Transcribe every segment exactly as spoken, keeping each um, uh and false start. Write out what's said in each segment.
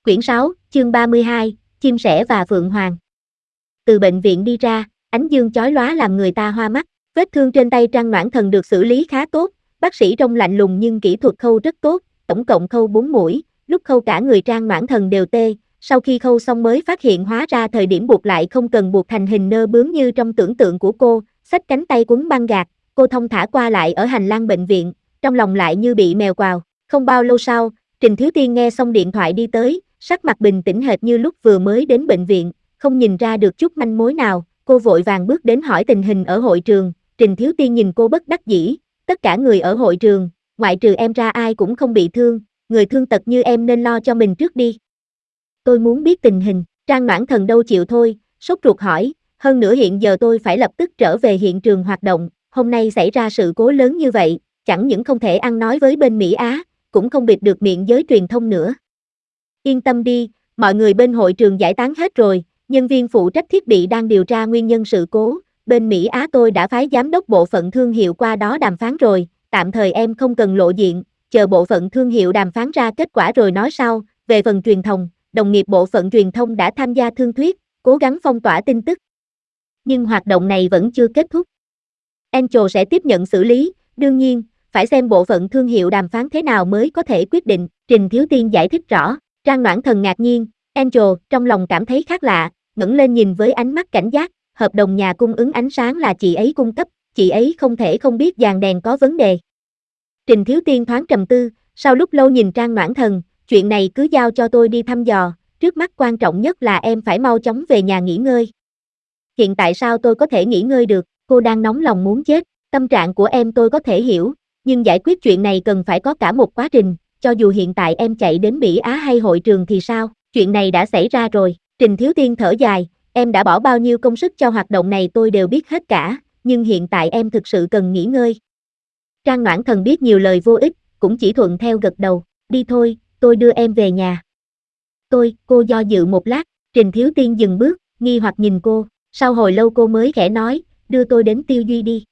Quyển sáu, chương ba mươi hai, Chim sẻ và Phượng Hoàng. Từ bệnh viện đi ra, ánh dương chói lóa làm người ta hoa mắt. Vết thương trên tay Trang Noãn Thần được xử lý khá tốt, bác sĩ trông lạnh lùng nhưng kỹ thuật khâu rất tốt, tổng cộng khâu bốn mũi, lúc khâu cả người Trang Noãn Thần đều tê, sau khi khâu xong mới phát hiện hóa ra thời điểm buộc lại không cần buộc thành hình nơ bướm như trong tưởng tượng của cô, xách cánh tay quấn băng gạc, cô thong thả qua lại ở hành lang bệnh viện, trong lòng lại như bị mèo quào. Không bao lâu sau, Trình Thiếu Tiên nghe xong điện thoại đi tới, sắc mặt bình tĩnh hệt như lúc vừa mới đến bệnh viện, không nhìn ra được chút manh mối nào, cô vội vàng bước đến hỏi tình hình ở hội trường. Trình Thiếu Tiên nhìn cô bất đắc dĩ, tất cả người ở hội trường, ngoại trừ em ra ai cũng không bị thương, người thương tật như em nên lo cho mình trước đi. Tôi muốn biết tình hình, Trang Noãn Thần đâu chịu thôi, sốt ruột hỏi, hơn nữa hiện giờ tôi phải lập tức trở về hiện trường hoạt động, hôm nay xảy ra sự cố lớn như vậy, chẳng những không thể ăn nói với bên Mỹ Á, cũng không bịt được miệng giới truyền thông nữa. Yên tâm đi, mọi người bên hội trường giải tán hết rồi, nhân viên phụ trách thiết bị đang điều tra nguyên nhân sự cố, bên Mỹ Á tôi đã phái giám đốc bộ phận thương hiệu qua đó đàm phán rồi, tạm thời em không cần lộ diện, chờ bộ phận thương hiệu đàm phán ra kết quả rồi nói sau. Về phần truyền thông, đồng nghiệp bộ phận truyền thông đã tham gia thương thuyết, cố gắng phong tỏa tin tức. Nhưng hoạt động này vẫn chưa kết thúc. Angel sẽ tiếp nhận xử lý, đương nhiên, phải xem bộ phận thương hiệu đàm phán thế nào mới có thể quyết định, Trình Thiếu Tiên giải thích rõ. Trang Noãn Thần ngạc nhiên, Angel trong lòng cảm thấy khác lạ, ngẩng lên nhìn với ánh mắt cảnh giác, hợp đồng nhà cung ứng ánh sáng là chị ấy cung cấp, chị ấy không thể không biết dàn đèn có vấn đề. Trình Thiếu Tiên thoáng trầm tư, sau lúc lâu nhìn Trang Noãn Thần, chuyện này cứ giao cho tôi đi thăm dò, trước mắt quan trọng nhất là em phải mau chóng về nhà nghỉ ngơi. Hiện tại sao tôi có thể nghỉ ngơi được, cô đang nóng lòng muốn chết, tâm trạng của em tôi có thể hiểu, nhưng giải quyết chuyện này cần phải có cả một quá trình, cho dù hiện tại em chạy đến Mỹ Á hay hội trường thì sao, chuyện này đã xảy ra rồi. Trình Thiếu Tiên thở dài, em đã bỏ bao nhiêu công sức cho hoạt động này tôi đều biết hết cả, nhưng hiện tại em thực sự cần nghỉ ngơi. Trang Noãn Thần biết nhiều lời vô ích, cũng chỉ thuận theo gật đầu, đi thôi, tôi đưa em về nhà. Tôi, cô do dự một lát, Trình Thiếu Tiên dừng bước, nghi hoặc nhìn cô, sau hồi lâu cô mới khẽ nói, đưa tôi đến Tiêu Duy đi.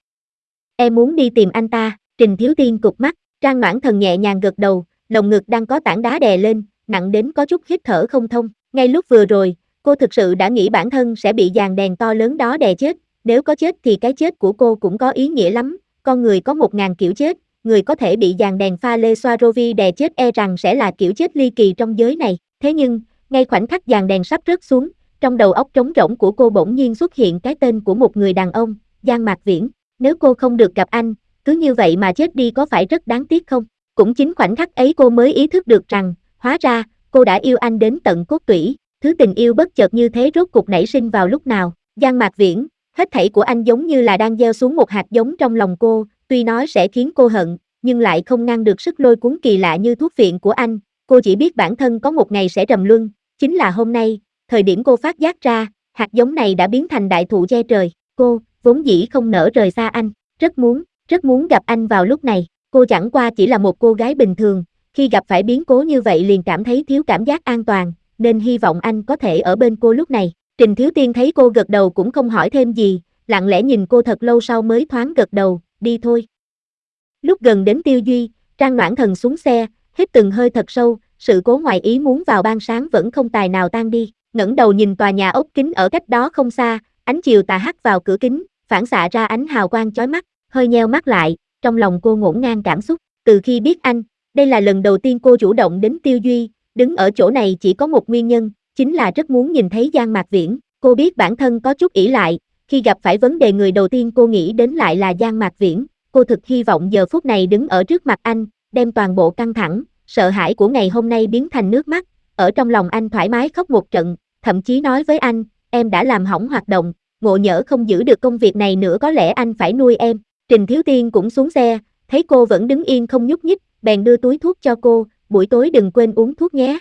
Em muốn đi tìm anh ta, Trình Thiếu Tiên cụp mắt, Trang Noãn Thần nhẹ nhàng gật đầu, lồng ngực đang có tảng đá đè lên, nặng đến có chút hít thở không thông, ngay lúc vừa rồi, cô thực sự đã nghĩ bản thân sẽ bị dàn đèn to lớn đó đè chết, nếu có chết thì cái chết của cô cũng có ý nghĩa lắm, con người có một ngàn kiểu chết, người có thể bị dàn đèn pha lê Swarovski đè chết e rằng sẽ là kiểu chết ly kỳ trong giới này, thế nhưng, ngay khoảnh khắc dàn đèn sắp rớt xuống, trong đầu óc trống rỗng của cô bỗng nhiên xuất hiện cái tên của một người đàn ông, Giang Mạc Viễn, nếu cô không được gặp anh, cứ như vậy mà chết đi có phải rất đáng tiếc không? Cũng chính khoảnh khắc ấy cô mới ý thức được rằng, hóa ra, cô đã yêu anh đến tận cốt tủy, thứ tình yêu bất chợt như thế rốt cục nảy sinh vào lúc nào, Giang Mạc Viễn, hết thảy của anh giống như là đang gieo xuống một hạt giống trong lòng cô, tuy nói sẽ khiến cô hận, nhưng lại không ngăn được sức lôi cuốn kỳ lạ như thuốc viện của anh, cô chỉ biết bản thân có một ngày sẽ trầm luân, chính là hôm nay, thời điểm cô phát giác ra, hạt giống này đã biến thành đại thụ che trời, cô, vốn dĩ không nỡ rời xa anh, rất muốn, rất muốn gặp anh vào lúc này, cô chẳng qua chỉ là một cô gái bình thường, khi gặp phải biến cố như vậy liền cảm thấy thiếu cảm giác an toàn, nên hy vọng anh có thể ở bên cô lúc này. Trình Thiếu Tiên thấy cô gật đầu cũng không hỏi thêm gì, lặng lẽ nhìn cô thật lâu sau mới thoáng gật đầu, đi thôi. Lúc gần đến Tiêu Duy, Trang Noãn Thần xuống xe, hít từng hơi thật sâu, sự cố ngoài ý muốn vào ban sáng vẫn không tài nào tan đi, ngẩng đầu nhìn tòa nhà ốc kính ở cách đó không xa, ánh chiều tà hắt vào cửa kính, phản xạ ra ánh hào quang chói mắt, hơi nheo mắt lại, trong lòng cô ngổn ngang cảm xúc, từ khi biết anh, đây là lần đầu tiên cô chủ động đến Tiêu Duy, đứng ở chỗ này chỉ có một nguyên nhân, chính là rất muốn nhìn thấy Giang Mạc Viễn, cô biết bản thân có chút ỷ lại, khi gặp phải vấn đề người đầu tiên cô nghĩ đến lại là Giang Mạc Viễn, cô thực hy vọng giờ phút này đứng ở trước mặt anh, đem toàn bộ căng thẳng, sợ hãi của ngày hôm nay biến thành nước mắt, ở trong lòng anh thoải mái khóc một trận, thậm chí nói với anh, em đã làm hỏng hoạt động, ngộ nhỡ không giữ được công việc này nữa có lẽ anh phải nuôi em. Trình Thiếu Tiên cũng xuống xe, thấy cô vẫn đứng yên không nhúc nhích, bèn đưa túi thuốc cho cô, buổi tối đừng quên uống thuốc nhé.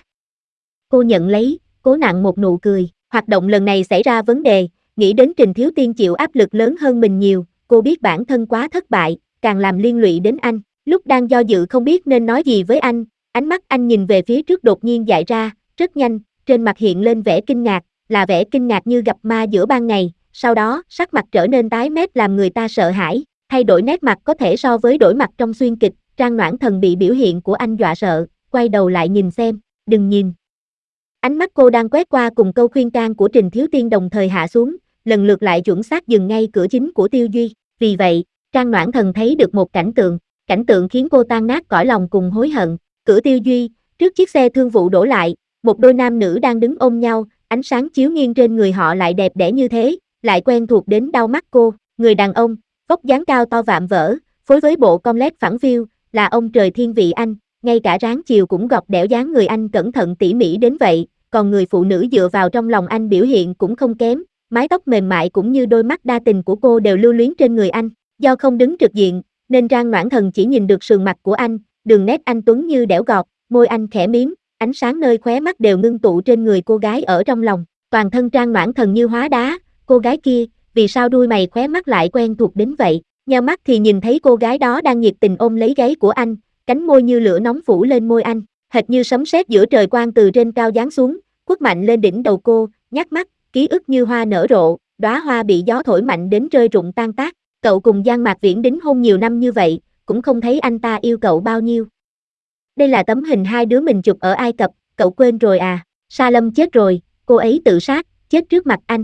Cô nhận lấy, cố nặn một nụ cười, hoạt động lần này xảy ra vấn đề, nghĩ đến Trình Thiếu Tiên chịu áp lực lớn hơn mình nhiều, cô biết bản thân quá thất bại, càng làm liên lụy đến anh, lúc đang do dự không biết nên nói gì với anh, ánh mắt anh nhìn về phía trước đột nhiên dại ra, rất nhanh, trên mặt hiện lên vẻ kinh ngạc, là vẻ kinh ngạc như gặp ma giữa ban ngày, sau đó, sắc mặt trở nên tái mét làm người ta sợ hãi, thay đổi nét mặt có thể so với đổi mặt trong xuyên kịch, Trang Noãn Thần bị biểu hiện của anh dọa sợ, quay đầu lại nhìn xem, đừng nhìn. Ánh mắt cô đang quét qua cùng câu khuyên can của Trình Thiếu Tiên đồng thời hạ xuống, lần lượt lại chuẩn xác dừng ngay cửa chính của Tiêu Duy. Vì vậy, Trang Noãn Thần thấy được một cảnh tượng, cảnh tượng khiến cô tan nát cõi lòng cùng hối hận. Cửa Tiêu Duy, trước chiếc xe thương vụ đổ lại, một đôi nam nữ đang đứng ôm nhau, ánh sáng chiếu nghiêng trên người họ lại đẹp đẽ như thế, lại quen thuộc đến đau mắt cô. Người đàn ông, vóc dáng cao to vạm vỡ, phối với bộ comlet phẳng phiu, là ông trời thiên vị anh, ngay cả ráng chiều cũng gọt đẽo dáng người anh cẩn thận tỉ mỉ đến vậy, còn người phụ nữ dựa vào trong lòng anh biểu hiện cũng không kém, mái tóc mềm mại cũng như đôi mắt đa tình của cô đều lưu luyến trên người anh. Do không đứng trực diện, nên Trang Noãn Thần chỉ nhìn được sườn mặt của anh, đường nét anh tuấn như đẽo gọt, môi anh khẽ mím, ánh sáng nơi khóe mắt đều ngưng tụ trên người cô gái ở trong lòng. Toàn thân Trang Noãn Thần như hóa đá, cô gái kia, vì sao đuôi mày khóe mắt lại quen thuộc đến vậy? Nheo mắt thì nhìn thấy cô gái đó đang nhiệt tình ôm lấy gáy của anh, cánh môi như lửa nóng phủ lên môi anh, hệt như sấm sét giữa trời quang từ trên cao giáng xuống, quất mạnh lên đỉnh đầu cô, nhắc mắt, ký ức như hoa nở rộ, đóa hoa bị gió thổi mạnh đến rơi rụng tan tác. Cậu cùng Giang Mạc Viễn đính hôn nhiều năm như vậy, cũng không thấy anh ta yêu cậu bao nhiêu. Đây là tấm hình hai đứa mình chụp ở Ai Cập, cậu quên rồi à? Sa Lâm chết rồi, cô ấy tự sát, chết trước mặt anh.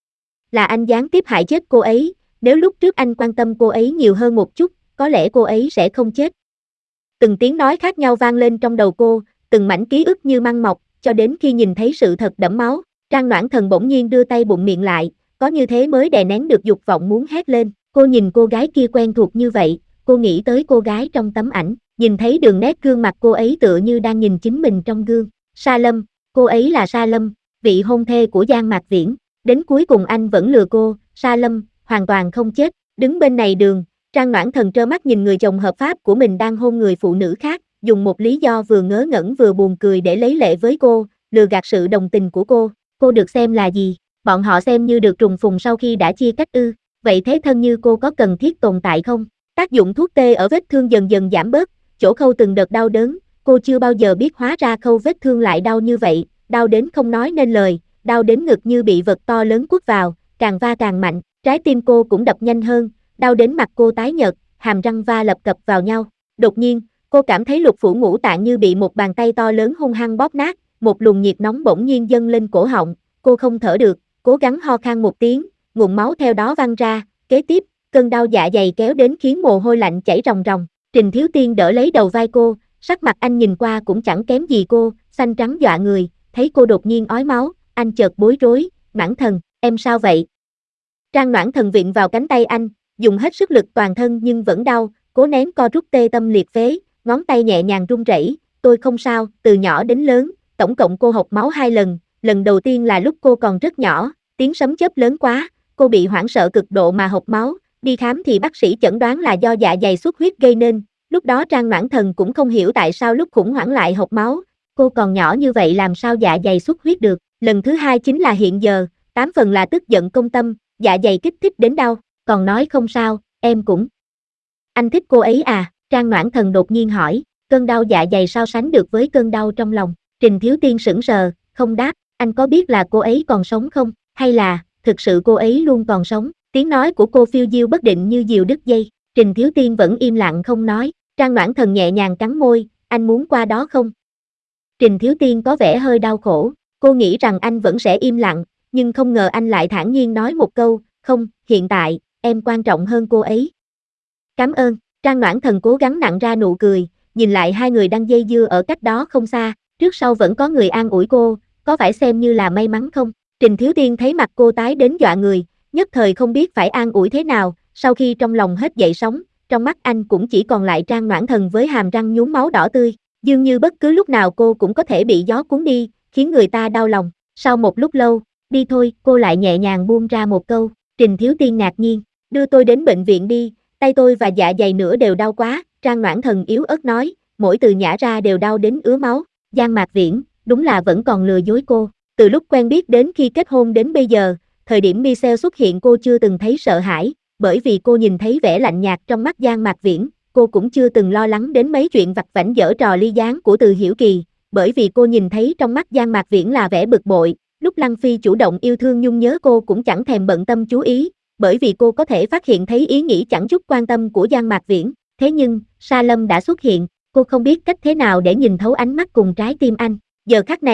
Là anh gián tiếp hại chết cô ấy, nếu lúc trước anh quan tâm cô ấy nhiều hơn một chút, có lẽ cô ấy sẽ không chết. Từng tiếng nói khác nhau vang lên trong đầu cô, từng mảnh ký ức như măng mọc, cho đến khi nhìn thấy sự thật đẫm máu, Trang Noãn Thần bỗng nhiên đưa tay bụng miệng lại, có như thế mới đè nén được dục vọng muốn hét lên. Cô nhìn cô gái kia quen thuộc như vậy, cô nghĩ tới cô gái trong tấm ảnh, nhìn thấy đường nét gương mặt cô ấy tựa như đang nhìn chính mình trong gương. Sa Lâm, cô ấy là Sa Lâm, vị hôn thê của Giang Mạc Viễn, đến cuối cùng anh vẫn lừa cô. Sa Lâm, hoàn toàn không chết. Đứng bên này đường, Trang Noãn Thần trơ mắt nhìn người chồng hợp pháp của mình đang hôn người phụ nữ khác, dùng một lý do vừa ngớ ngẩn vừa buồn cười để lấy lệ với cô, lừa gạt sự đồng tình của cô. Cô được xem là gì? Bọn họ xem như được trùng phùng sau khi đã chia cách ư? Vậy thế thân như cô có cần thiết tồn tại không? Tác dụng thuốc tê ở vết thương dần dần giảm bớt, chỗ khâu từng đợt đau đớn, cô chưa bao giờ biết hóa ra khâu vết thương lại đau như vậy, đau đến không nói nên lời, đau đến ngực như bị vật to lớn quất vào, càng va càng mạnh, trái tim cô cũng đập nhanh hơn, đau đến mặt cô tái nhợt, hàm răng va lập cập vào nhau. Đột nhiên, cô cảm thấy lục phủ ngũ tạng như bị một bàn tay to lớn hung hăng bóp nát, một luồng nhiệt nóng bỗng nhiên dâng lên cổ họng, cô không thở được, cố gắng ho khan một tiếng, nguồn máu theo đó văng ra, kế tiếp, cơn đau dạ dày kéo đến khiến mồ hôi lạnh chảy ròng ròng. Trình Thiếu Tiên đỡ lấy đầu vai cô, sắc mặt anh nhìn qua cũng chẳng kém gì cô, xanh trắng dọa người, thấy cô đột nhiên ói máu, anh chợt bối rối, Noãn Thần, em sao vậy? Trang Noãn Thần vịn vào cánh tay anh, dùng hết sức lực toàn thân nhưng vẫn đau, cố nén co rút tê tâm liệt phế, ngón tay nhẹ nhàng run rẩy, tôi không sao, từ nhỏ đến lớn, tổng cộng cô hộc máu hai lần, lần đầu tiên là lúc cô còn rất nhỏ, tiếng sấm chớp lớn quá, cô bị hoảng sợ cực độ mà hộc máu, đi khám thì bác sĩ chẩn đoán là do dạ dày xuất huyết gây nên, lúc đó Trang Noãn Thần cũng không hiểu tại sao lúc khủng hoảng lại hộc máu, cô còn nhỏ như vậy làm sao dạ dày xuất huyết được, lần thứ hai chính là hiện giờ, tám phần là tức giận công tâm, dạ dày kích thích đến đau, còn nói không sao, em cũng. Anh thích cô ấy à? Trang Noãn Thần đột nhiên hỏi, cơn đau dạ dày sao sánh được với cơn đau trong lòng. Trình Thiếu Tiên sững sờ, không đáp, anh có biết là cô ấy còn sống không, hay là, thực sự cô ấy luôn còn sống? Tiếng nói của cô phiêu diêu bất định như diều đứt dây. Trình Thiếu Tiên vẫn im lặng không nói. Trang Noãn Thần nhẹ nhàng cắn môi, anh muốn qua đó không? Trình Thiếu Tiên có vẻ hơi đau khổ, cô nghĩ rằng anh vẫn sẽ im lặng, nhưng không ngờ anh lại thản nhiên nói một câu, không, hiện tại, em quan trọng hơn cô ấy. Cảm ơn. Trang Noãn Thần cố gắng nặn ra nụ cười, nhìn lại hai người đang dây dưa ở cách đó không xa, trước sau vẫn có người an ủi cô, có phải xem như là may mắn không? Trình Thiếu Tiên thấy mặt cô tái đến dọa người, nhất thời không biết phải an ủi thế nào, sau khi trong lòng hết dậy sóng, trong mắt anh cũng chỉ còn lại Trang Noãn Thần với hàm răng nhuốm máu đỏ tươi, dường như bất cứ lúc nào cô cũng có thể bị gió cuốn đi, khiến người ta đau lòng. Sau một lúc lâu, đi thôi, cô lại nhẹ nhàng buông ra một câu. Trình Thiếu Tiên ngạc nhiên, đưa tôi đến bệnh viện đi, tay tôi và dạ dày nữa đều đau quá. Trang Noãn Thần yếu ớt nói, mỗi từ nhả ra đều đau đến ứa máu. Giang Mạc Viễn, đúng là vẫn còn lừa dối cô. Từ lúc quen biết đến khi kết hôn đến bây giờ, thời điểm Michelle xuất hiện cô chưa từng thấy sợ hãi, bởi vì cô nhìn thấy vẻ lạnh nhạt trong mắt Giang Mạc Viễn, cô cũng chưa từng lo lắng đến mấy chuyện vặt vãnh giở trò ly gián của Từ Hiểu Kỳ, bởi vì cô nhìn thấy trong mắt Giang Mạc Viễn là vẻ bực bội, lúc Lăng Phi chủ động yêu thương nhung nhớ cô cũng chẳng thèm bận tâm chú ý, bởi vì cô có thể phát hiện thấy ý nghĩ chẳng chút quan tâm của Giang Mạc Viễn, thế nhưng, Sa Lâm đã xuất hiện, cô không biết cách thế nào để nhìn thấu ánh mắt cùng trái tim anh, giờ khắc này,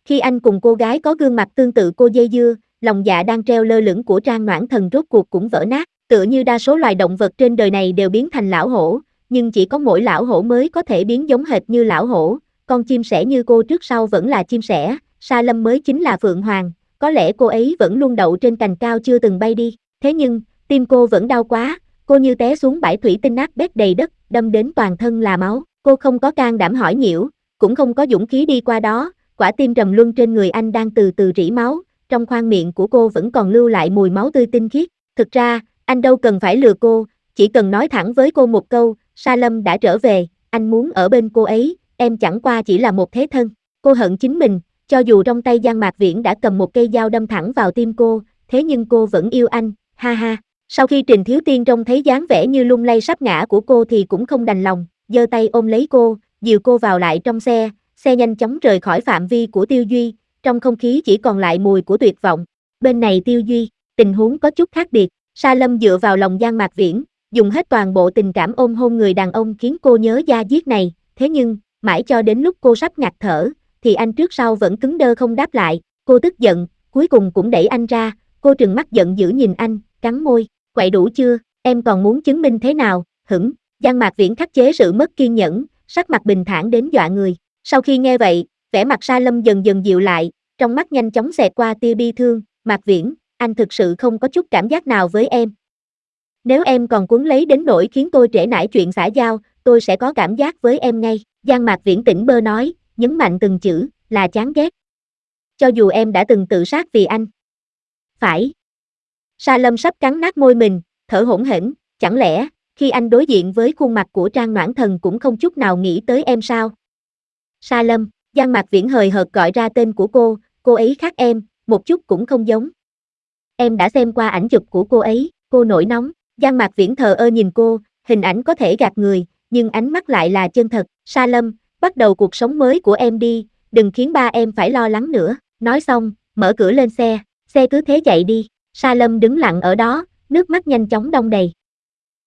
Khi anh cùng cô gái có gương mặt tương tự cô dây dưa, lòng dạ đang treo lơ lửng của Trang Noãn Thần rốt cuộc cũng vỡ nát, tựa như đa số loài động vật trên đời này đều biến thành lão hổ, nhưng chỉ có mỗi lão hổ mới có thể biến giống hệt như lão hổ, con chim sẻ như cô trước sau vẫn là chim sẻ, Sa Lâm mới chính là Phượng Hoàng, có lẽ cô ấy vẫn luôn đậu trên cành cao chưa từng bay đi, thế nhưng, tim cô vẫn đau quá, cô như té xuống bãi thủy tinh nát bét đầy đất, đâm đến toàn thân là máu, cô không có can đảm hỏi nhiễu, cũng không có dũng khí đi qua đó, quả tim trầm luân trên người anh đang từ từ rỉ máu, trong khoang miệng của cô vẫn còn lưu lại mùi máu tươi tinh khiết, thực ra, anh đâu cần phải lừa cô, chỉ cần nói thẳng với cô một câu, Sa Lâm đã trở về, anh muốn ở bên cô ấy, em chẳng qua chỉ là một thế thân, cô hận chính mình, cho dù trong tay Giang Mạc Viễn đã cầm một cây dao đâm thẳng vào tim cô, thế nhưng cô vẫn yêu anh, ha ha. Sau khi Trình Thiếu Tiên trông thấy dáng vẻ như lung lay sắp ngã của cô thì cũng không đành lòng, giơ tay ôm lấy cô, dìu cô vào lại trong xe, xe nhanh chóng rời khỏi phạm vi của Tiêu Duy, trong không khí chỉ còn lại mùi của tuyệt vọng. Bên này Tiêu Duy, tình huống có chút khác biệt, Sa Lâm dựa vào lòng Giang Mạc Viễn, dùng hết toàn bộ tình cảm ôm hôn người đàn ông khiến cô nhớ da diết này, thế nhưng, mãi cho đến lúc cô sắp ngạt thở, thì anh trước sau vẫn cứng đơ không đáp lại, cô tức giận, cuối cùng cũng đẩy anh ra, cô trừng mắt giận dữ nhìn anh, cắn môi, quậy đủ chưa, em còn muốn chứng minh thế nào, hửng, Giang Mạc Viễn khắc chế sự mất kiên nhẫn, sắc mặt bình thản đến dọa người, sau khi nghe vậy, vẻ mặt Sa Lâm dần dần dịu lại, trong mắt nhanh chóng xẹt qua tia bi thương, Mạc Viễn, anh thực sự không có chút cảm giác nào với em. Nếu em còn cuốn lấy đến nỗi khiến tôi trễ nải chuyện xã giao, tôi sẽ có cảm giác với em ngay, Giang Mạc Viễn tỉnh bơ nói, nhấn mạnh từng chữ, là chán ghét. Cho dù em đã từng tự sát vì anh. Phải. Sa Lâm sắp cắn nát môi mình, thở hổn hển, chẳng lẽ, khi anh đối diện với khuôn mặt của Trang Noãn Thần cũng không chút nào nghĩ tới em sao? Sa Lâm, Giang Mạc Viễn hời hợt gọi ra tên của cô, cô ấy khác em, một chút cũng không giống. Em đã xem qua ảnh chụp của cô ấy, cô nổi nóng, Giang Mạc Viễn thờ ơ nhìn cô, hình ảnh có thể gạt người, nhưng ánh mắt lại là chân thật, Sa Lâm, bắt đầu cuộc sống mới của em đi, đừng khiến ba em phải lo lắng nữa, nói xong, mở cửa lên xe, xe cứ thế chạy đi, Sa Lâm đứng lặng ở đó, nước mắt nhanh chóng đong đầy.